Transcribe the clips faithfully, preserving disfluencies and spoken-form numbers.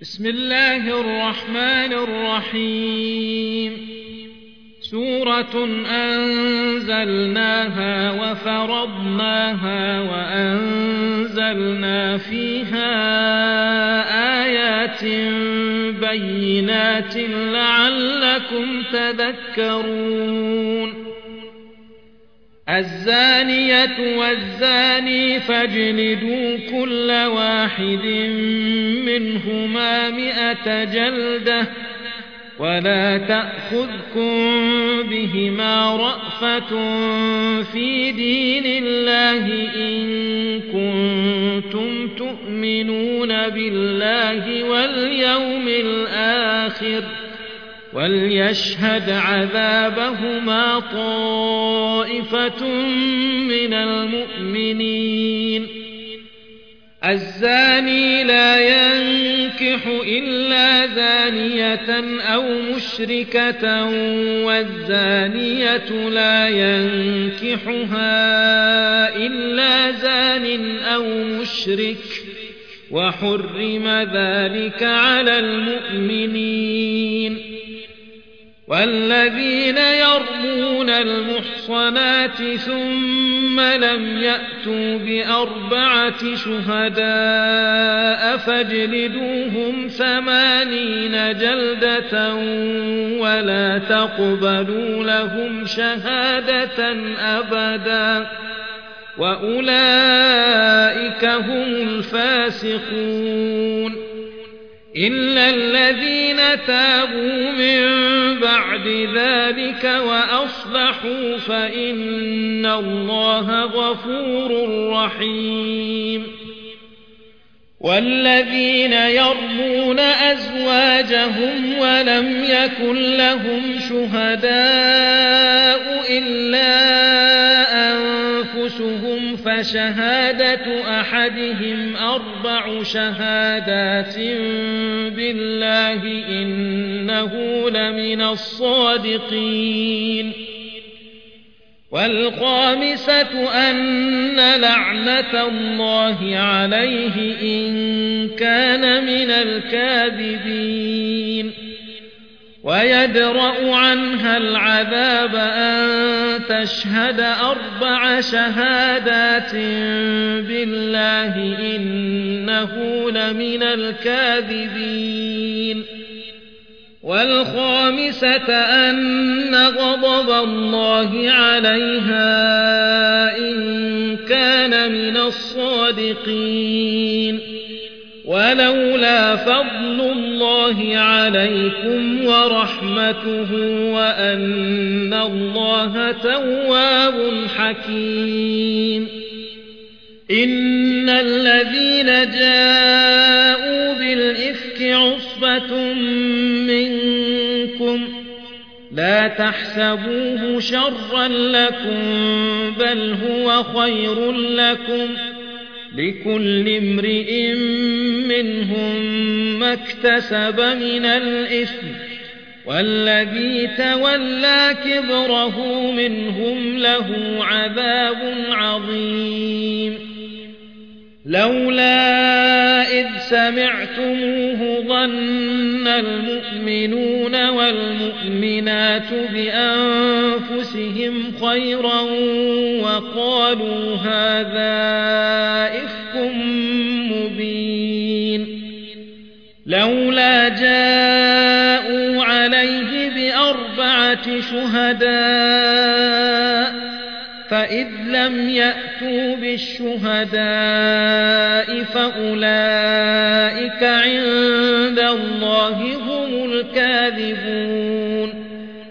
بسم الله الرحمن الرحيم سورة أنزلناها وفرضناها وأنزلنا فيها آيات بينات لعلكم تذكرون الزانية والزاني فاجلدوا كل واحد منهما مئة جلدة ولا تأخذكم بهما رأفة في دين الله إن كنتم تؤمنون بالله واليوم الآخر وليشهد عذابهما طائفة من المؤمنين الزاني لا ينكح إلا زانية أو مشركة والزانية لا ينكحها إلا زان أو مشرك وحرم ذلك على المؤمنين والذين يرمون المحصنات ثم لم يأتوا بأربعة شهداء فاجلدوهم ثمانين جلدة ولا تقبلوا لهم شهادة أبدا وأولئك هم الفاسقون إلا الذين تابوا من بعد ذلك وأصلحوا فإن الله غفور رحيم والذين يرمون أزواجهم ولم يكن لهم شهداء إلا أنفسهم فشهادة أحدهم أربع شهادات بالله إنه لمن الصادقين والخامسة أن لعنة الله عليه إن كان من الكاذبين ويدرأ عنها العذاب أن تشهد أربع شهادات بالله إنه لمن الكاذبين والخامسة أن غضب الله عليها إن كان من الصادقين ولولا فضل الله عليكم ورحمته وأن الله تواب حكيم إن الذين جاءوا بالإفك عصبة منكم لا تحسبوه شرا لكم بل هو خير لكم لكل امرئ منهم ما اكتسب من الإثم والذي تولى كبره منهم له عذاب عظيم لولا إذ سمعتموه ظن المؤمنون والمؤمنات بأنفسهم خيرا وقالوا هذا إفك مبين لولا جاءوا عليه بأربعة شهداء فإذ لم يأتوا بالشهداء فأولئك عند الله هم الكاذبون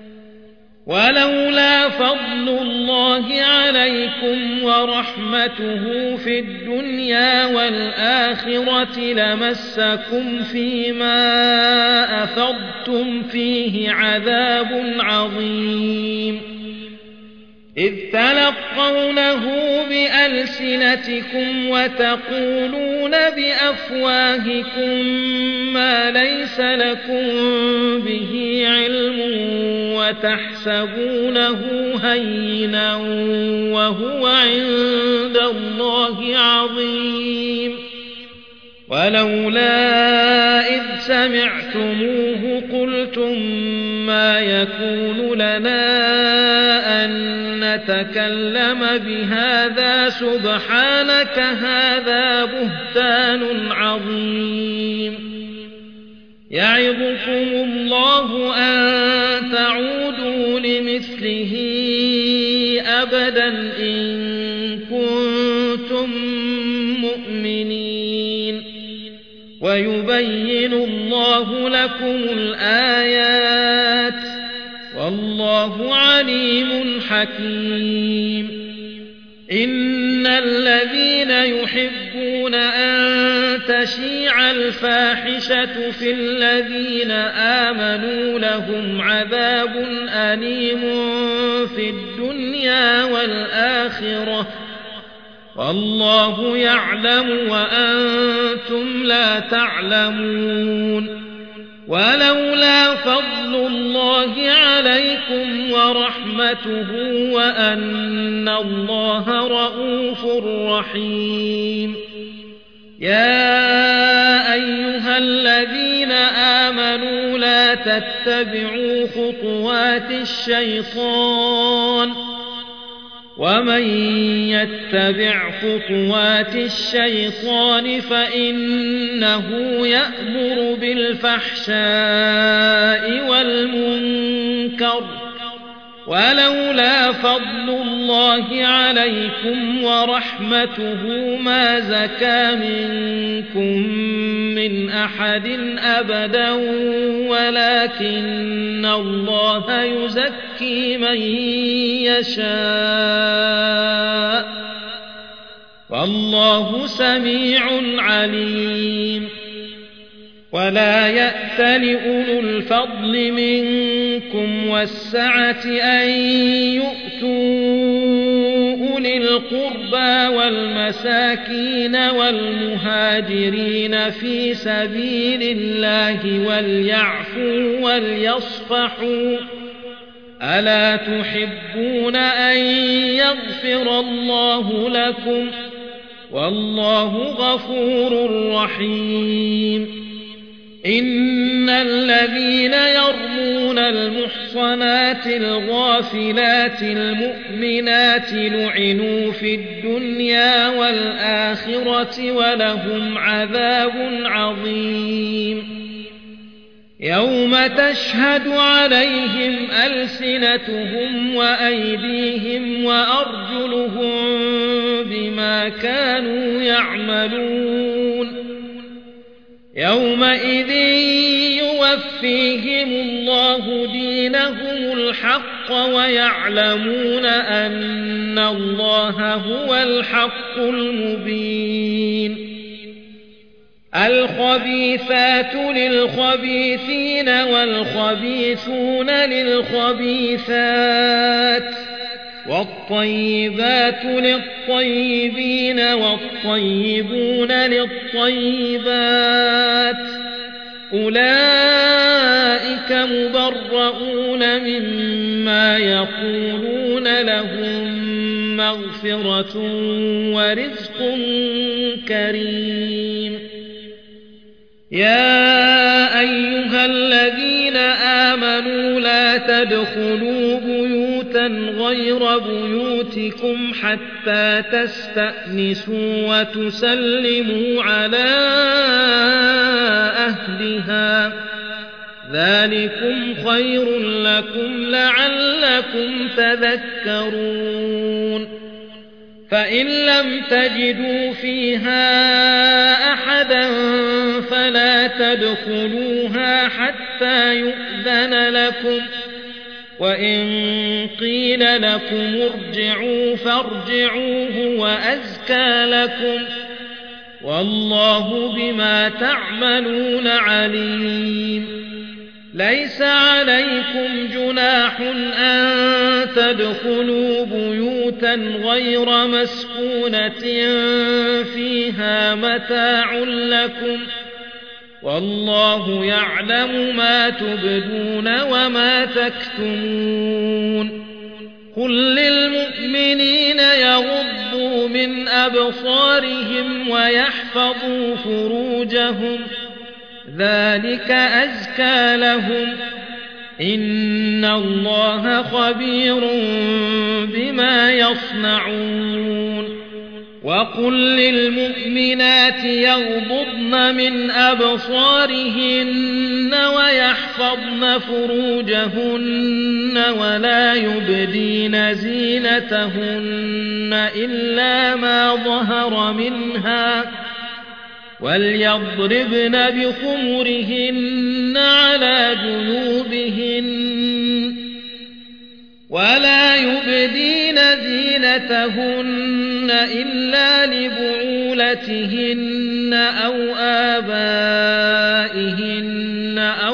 ولولا فضل الله عليكم ورحمته في الدنيا والآخرة لمسكم فيما أفضتم فيه عذاب عظيم إذ تلقونه بألسنتكم وتقولون بأفواهكم ما ليس لكم به علم وتحسبونه هينا وهو عند الله عظيم ولولا إذ سمعتموه قلتم ما يكون لنا أن نتكلم بهذا سبحانك هذا بهتان عظيم يعظكم الله أن تعودوا لمثله أبدا إن كنتم مؤمنين ويبين الله لكم الآيات والله عليم حكيم إن الذين يحبون أن تشيع الفاحشة في الذين آمنوا لهم عذاب أليم في الدنيا والآخرة والله يعلم وأنتم لا تعلمون ولولا فضل الله عليكم ورحمته وأن الله رءوف رحيم يا أيها الذين آمنوا لا تتبعوا خطوات الشيطان ومن يتبع خطوات الشيطان فإنه يأمر بالفحشاء والمنكر ولولا فضل الله عليكم ورحمته ما زكى منكم من أحد أبدا ولكن الله يزكي من يشاء والله سميع عليم ولا يأت لأولو الفضل منكم والسعة أن يؤتوا أولي القربى والمساكين والمهاجرين في سبيل الله وليعفوا وليصفحوا ألا تحبون أن يغفر الله لكم والله غفور رحيم إن الذين يرمون المحصنات الغافلات المؤمنات لعنوا في الدنيا والآخرة ولهم عذاب عظيم يوم تشهد عليهم ألسنتهم وأيديهم وأرجلهم بما كانوا يعملون يومئذ يوفيهم الله دينهم الحق ويعلمون أن الله هو الحق المبين الخبيثات للخبيثين والخبيثون للخبيثات والطيبات للطيبين والطيبون للطيبات أولئك مبرؤون مما يقولون لهم مغفرة ورزق كريم يا أيها الذين آمنوا لا تدخلوا بيوتا غير بيوتكم حتى تستأنسوا وتسلموا على أهلها ذلكم خير لكم لعلكم تذكرون فإن لم تجدوا فيها أحدا فلا تدخلوها حتى يؤذن لكم وإن قيل لكم ارجعوا فارجعوا هو أزكى لكم والله بما تعملون عليم ليس عليكم جناح أن تدخلوا بيوتا غير مسكونة فيها متاع لكم والله يعلم ما تبدون وما تكتمون قل للمؤمنين يغضوا من أبصارهم ويحفظوا فروجهم ذلك أزكى لهم إن الله خبير بما يصنعون وقل للمؤمنات يغضضن من أبصارهن ويحفظن فروجهن ولا يبدين زينتهن إلا ما ظهر منها وليضربن بخمرهن على جنوبهن ولا يبدين زينتهن إلا لبعولتهن أو آبائهن أو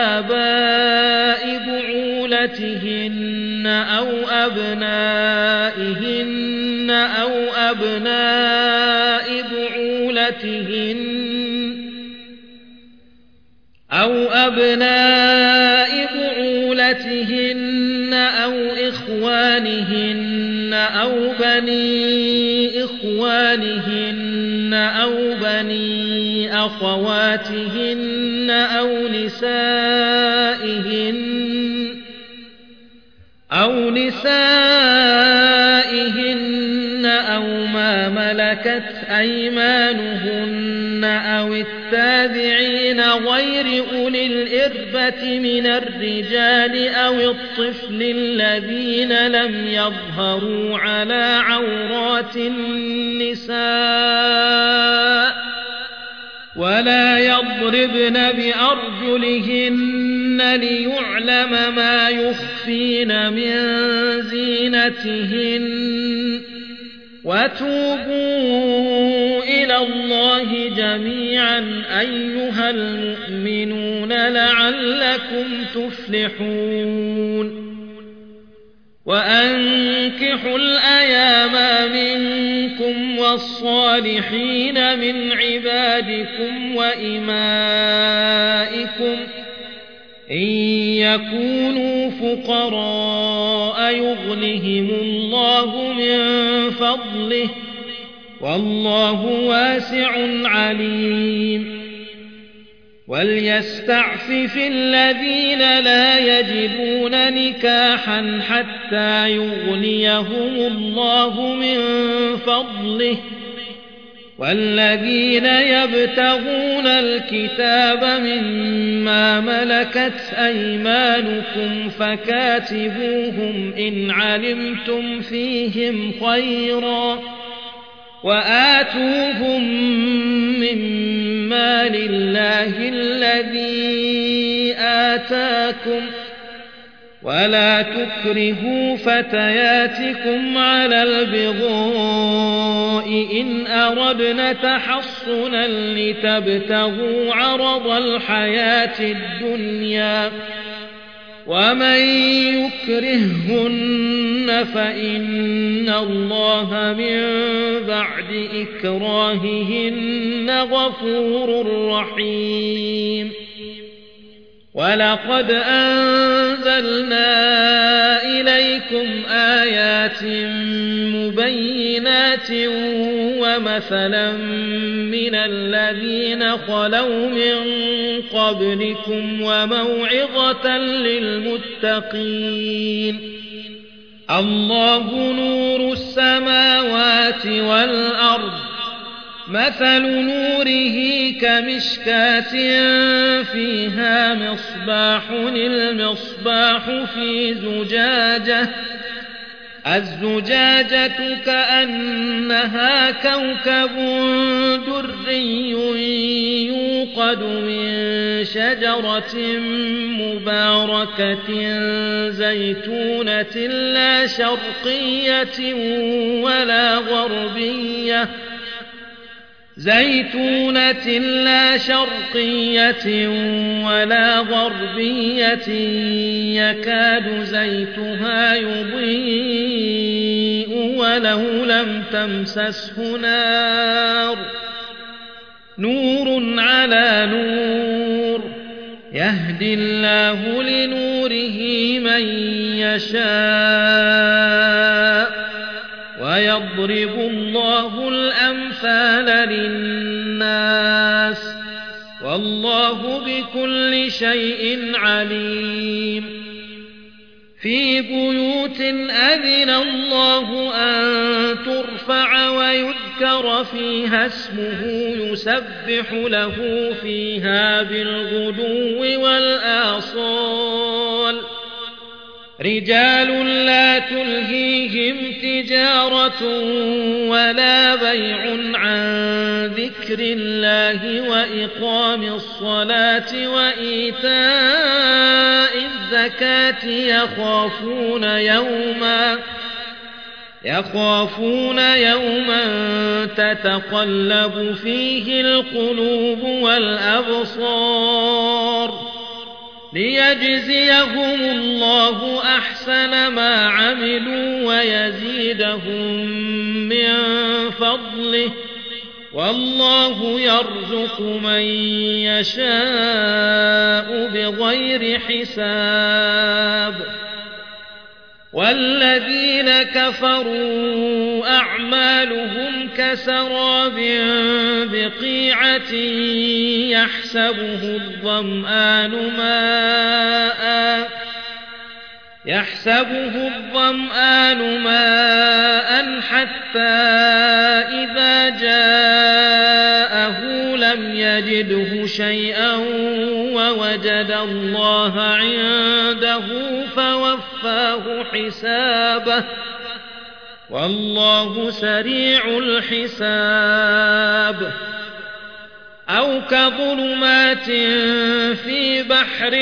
آباء بعولتهن أو أبنائهن أو أبناء بعولتهن أو أبناء بعولتهن أو إخوانهن أو بني إخوانهن أو بني أخواتهن أو نسائهن أو نسائهن أو ما ملكت أيمانهن أو التابعين غير أولي الإربة من الرجال أو الطفل الذين لم يظهروا على عورات النساء ولا يضربن بأرجلهن ليعلم ما يخفين من زينتهن وتوبوا إلى الله جميعا أيها المؤمنون لعلكم تفلحون وأنكحوا الأيام منكم والصالحين من عبادكم وإمائكم إن يكونوا فقراء يغنهم الله من فضله والله واسع عليم وليستعفف الذين لا يجدون نكاحا حتى يغنيهم الله من فضله والذين يبتغون الكتاب مما ملكت أيمانكم فكاتبوهم إن علمتم فيهم خيرا وآتوهم مما لله الذي آتاكم ولا تكرهوا فتياتكم على البغاء إن أردنا تحصنا لتبتغوا عرض الحياة الدنيا ومن يكرههن فإن الله من بعد إكراههن غفور رحيم ولقد أنزلنا إليكم آيات مبينات ومثلا من الذين خلوا من قبلكم وموعظة للمتقين الله نور السماوات والأرض مثل نوره كمشكاة فيها مصباح المصباح في زجاجة الزجاجة كأنها كوكب دري يوقد من شجرة مباركة زيتونة لا شرقية ولا غربية زيتونة لا شرقية ولا غربية يكاد زيتها يضيء ولو لم تمسسه نار نور على نور يهدي الله لنوره من يشاء ويضرب الله الأمثال للناس والله والله بكل شيء عليم في بيوت أذن الله أن ترفع ويذكر فيها اسمه يسبح له فيها بالغدو والآصال رجال لا تلهيهم تجارة ولا بيع عن ذكر الله وإقام الصلاة وإيتاء الزكاة يخافون يوما يخافون يوما تتقلب فيه القلوب والأبصار ليجزيهم الله أحسن ما عملوا ويزيدهم من فضله والله يرزق من يشاء بغير حساب والذين كفروا أعمالهم كسراب بقيعة يحسبه الظمآن ماء يحسبه الظمآن ماء حتى إذا جاءه لم يجده شيئا ووجد الله عنده فوفاه حسابه والله سريع الحساب أو كظلمات في بحر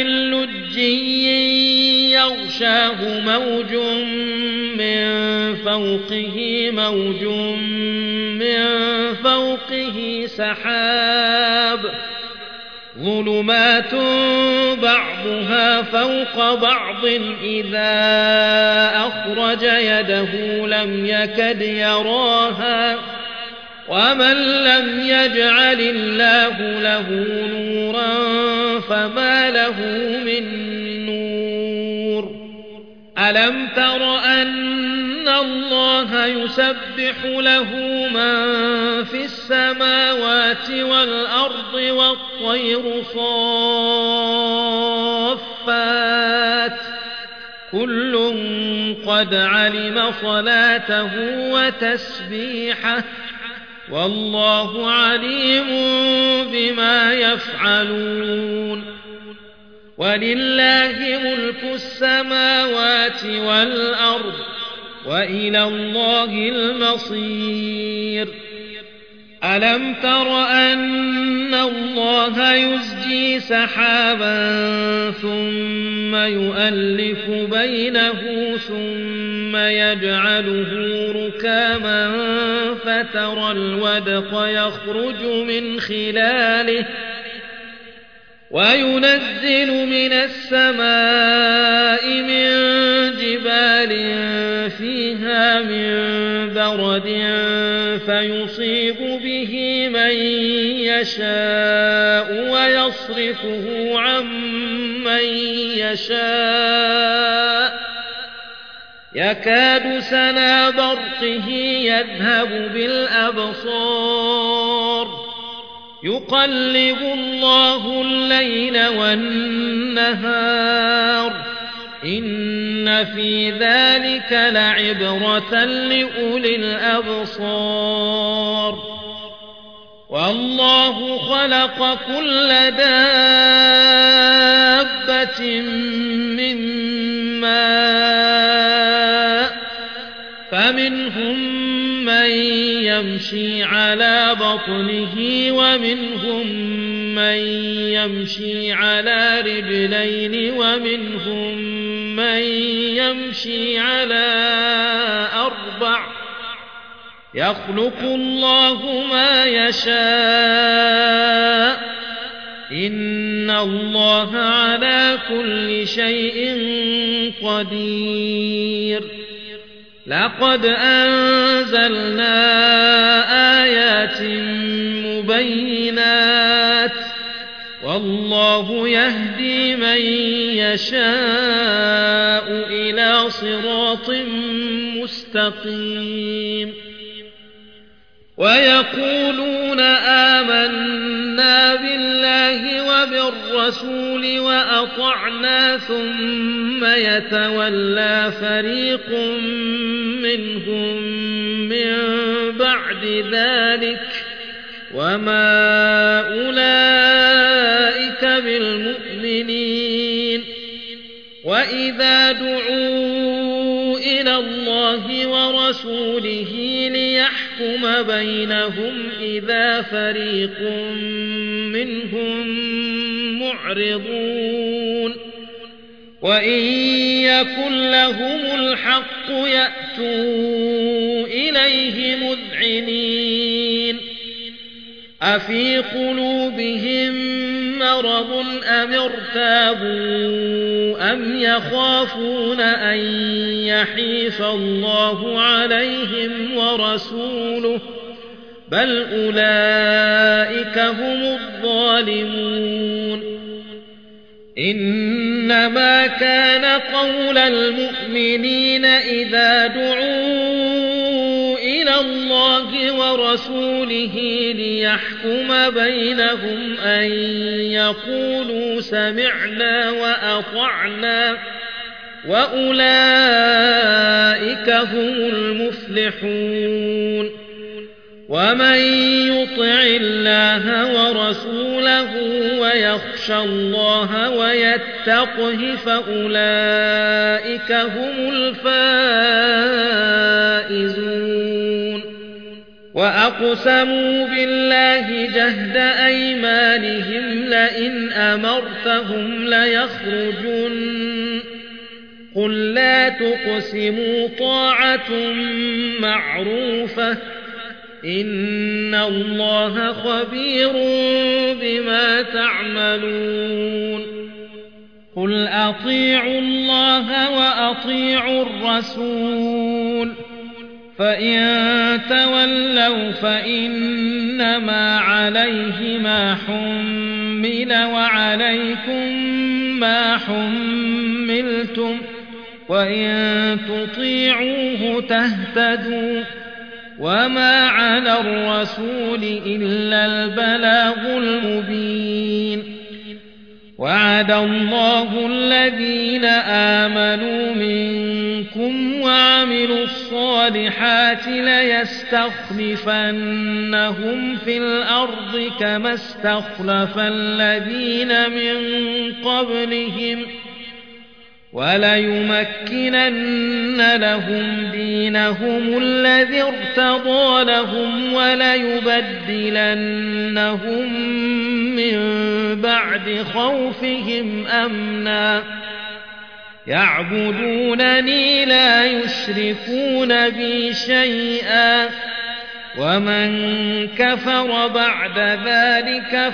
لجي يغشاه موج من فوقه موج من فوقه سحاب ظلمات بعضها فوق بعض إذا أخرج يده لم يكد يراها ومن لم يجعل الله له نورا فما له من نور ألم تر أن الله يسبح له من في السماوات والأرض والطير صافات كل قد علم صلاته وتسبيحه والله عليم بما يفعلون ولله ملك السماوات والأرض وإلى الله المصير ألم تر أن الله يزجي سحابا ثم يؤلف بينه ثم يجعله ركاما فترى الودق يخرج من خلاله وينزل من السماء من جبال فيها من برد فيصيب به من يشاء ويصرفه عن من يشاء يكاد سنا برقه يذهب بالأبصار يقلب الله الليل والنهار إن في ذلك لعبرة لأولي الأبصار والله خلق كل دابة من ماء فمنهم من يمشي على بطنه ومنهم من يمشي على رجلين ومنهم من يمشي على أربع يخلق الله ما يشاء إن الله على كل شيء قدير لقد أنزلنا آيات مبينات والله يهدي من يشاء إلى صراط مستقيم ويقولون آمنا بالله وبالرسول وأطعنا ثم يتولى فريق منهم من بعد ذلك وما أولئك بالمؤمنين وإذا دعوا إلى الله ورسوله ليحكم بينهم إذا فريق منهم معرضون وإن يكن لهم الحق يأتوا إليه مذعنين أفي قلوبهم مرض أم ارتابوا أم يخافون أن يحيف الله عليهم ورسوله بل أولئك هم الظالمون إنما كان قول المؤمنين إذا دعوا إلى الله ورسوله ليحكم بينهم أن يقولوا سمعنا وأطعنا وأولئك هم المفلحون ومن يطع الله ورسوله ويخشى الله ويتقه فأولئك هم الفائزون وأقسموا بالله جهد أيمانهم لئن أمرتهم ليخرجن قل لا تقسموا طاعة معروفة إن الله خبير بما تعملون قل أطيعوا الله وأطيعوا الرسول فإن تولوا فإنما عليه ما حمل وعليكم ما حملتم وإن تطيعوه تهتدوا وما على الرسول إلا البلاغ المبين وعد الله الذين آمنوا منكم وعملوا الصالحات ليستخلفنهم في الأرض كما استخلف الذين من قبلهم وليمكنن لهم دينهم الذي ارتضى لهم وليبدلنهم من بعد خوفهم أمنا يعبدونني لا يشركون بي شيئا ومن كفر بعد ذلك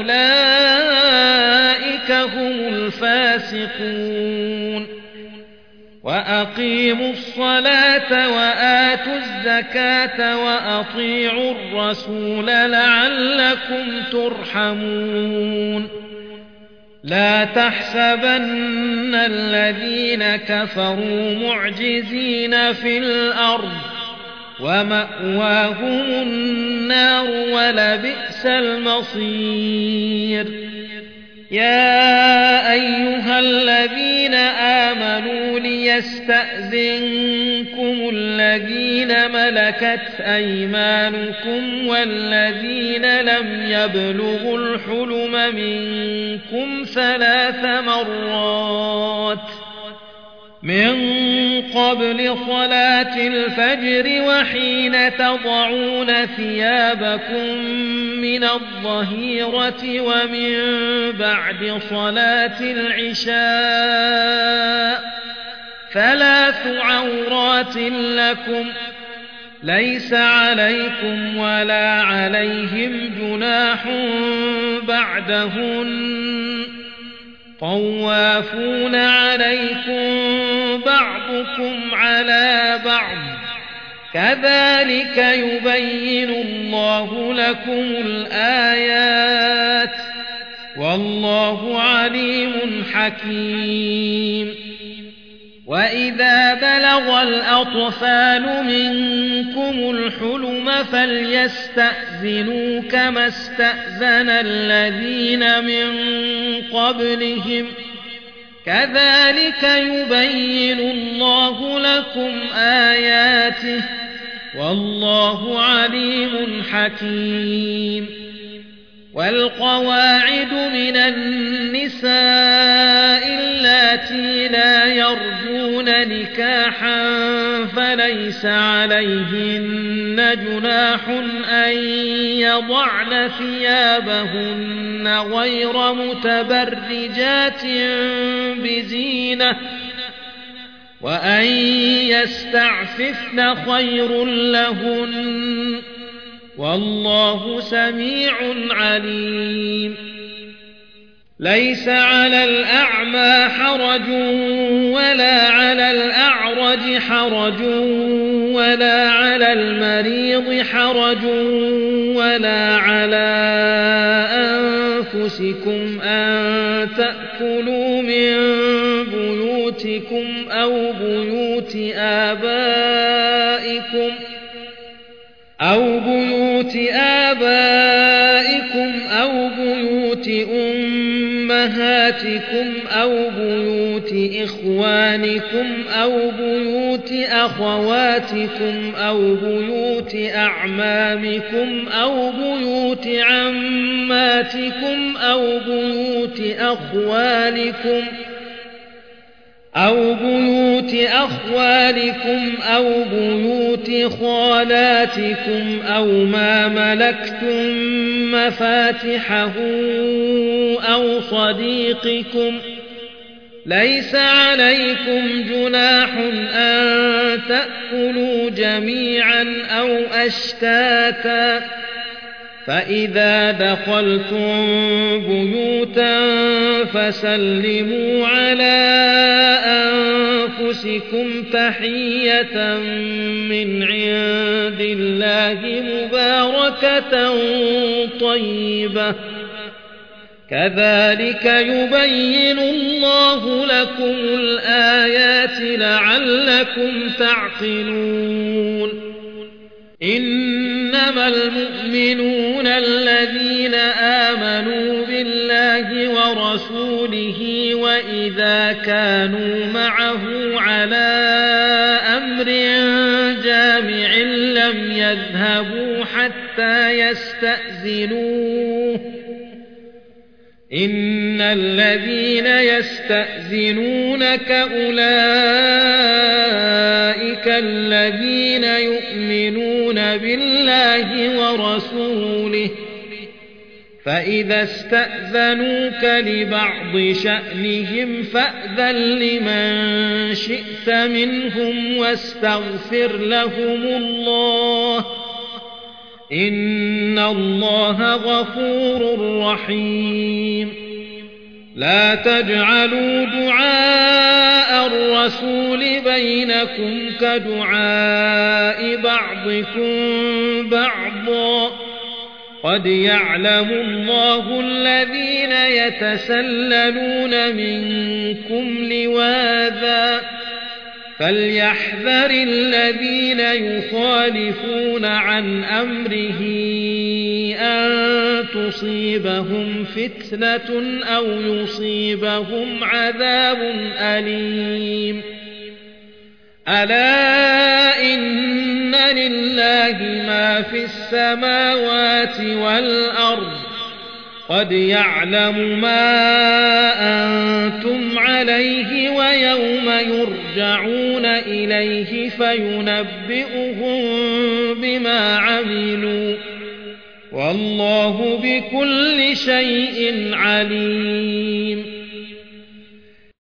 فأولئك هم الفاسقون وأقيموا الصلاة وآتوا الزكاة وأطيعوا الرسول لعلكم ترحمون لا تحسبن الذين كفروا معجزين في الأرض ومأواهم النار ولبئس المصير يا أيها الذين آمنوا ليستأذنكم الذين ملكت أيمانكم والذين لم يبلغوا الحلم منكم ثلاث مرات من قبل صلاة الفجر وحين تضعون ثيابكم من الظهيرة ومن بعد صلاة العشاء ثلاث عورات لكم ليس عليكم ولا عليهم جناح بعدهن طوافون عليكم بعضكم على بعض كذلك يبين الله لكم الآيات والله عليم حكيم وإذا بلغ الأطفال منكم الحلم فليستأذنوا كما استأذن الذين من قبلهم كذلك يبين الله لكم آياته والله عليم حكيم والقواعد من النساء اللاتي لا يرجون نكاحا فليس عليهن جناح أن يضعن ثيابهن غير متبرجات بزينة وأن يستعففن خير لهن والله سميع عليم ليس على الأعمى حرج ولا على الأعرج حرج ولا على المريض حرج ولا على أنفسكم أن تأكلوا من بيوتكم أو بيوت آبائكم أو بيوت آبائكم أو بيوت أمهاتكم أو بيوت إخوانكم أو بيوت أخواتكم أو بيوت أعمامكم أو بيوت عماتكم أو بيوت أخوالكم أو بيوت أخوالكم أو بيوت خالاتكم أو ما ملكتم مفاتحه أو صديقكم ليس عليكم جناح أن تأكلوا جميعا أو أشتاتا فإذا دخلتم بيوتا فسلموا على أنفسكم تحية من عند الله مباركة طيبة كذلك يبين الله لكم الآيات لعلكم تعقلون إنما المؤمنون الذين آمنوا بالله ورسوله وإذا كانوا معه على أمر جامع لم يذهبوا حتى يستأذنوه إن الذين يستأذنونك أولئك الذين يؤمنون بالله ورسوله فإذا استأذنوك لبعض شأنهم فأذن لمن شئت منهم واستغفر لهم الله إن الله غفور رحيم لا تجعلوا دعاء الرسول بينكم كدعاء بعضكم بعضا قد يعلم الله الذين يتسللون منكم لواذا فليحذر الذين يخالفون عن أمره أن تصيبهم فتنة أو يصيبهم عذاب أليم ألا إن لله ما في السماوات والأرض قد يعلم ما أنتم عليه ويوم يرجعون إليه فينبئهم بما عملوا والله بكل شيء عليم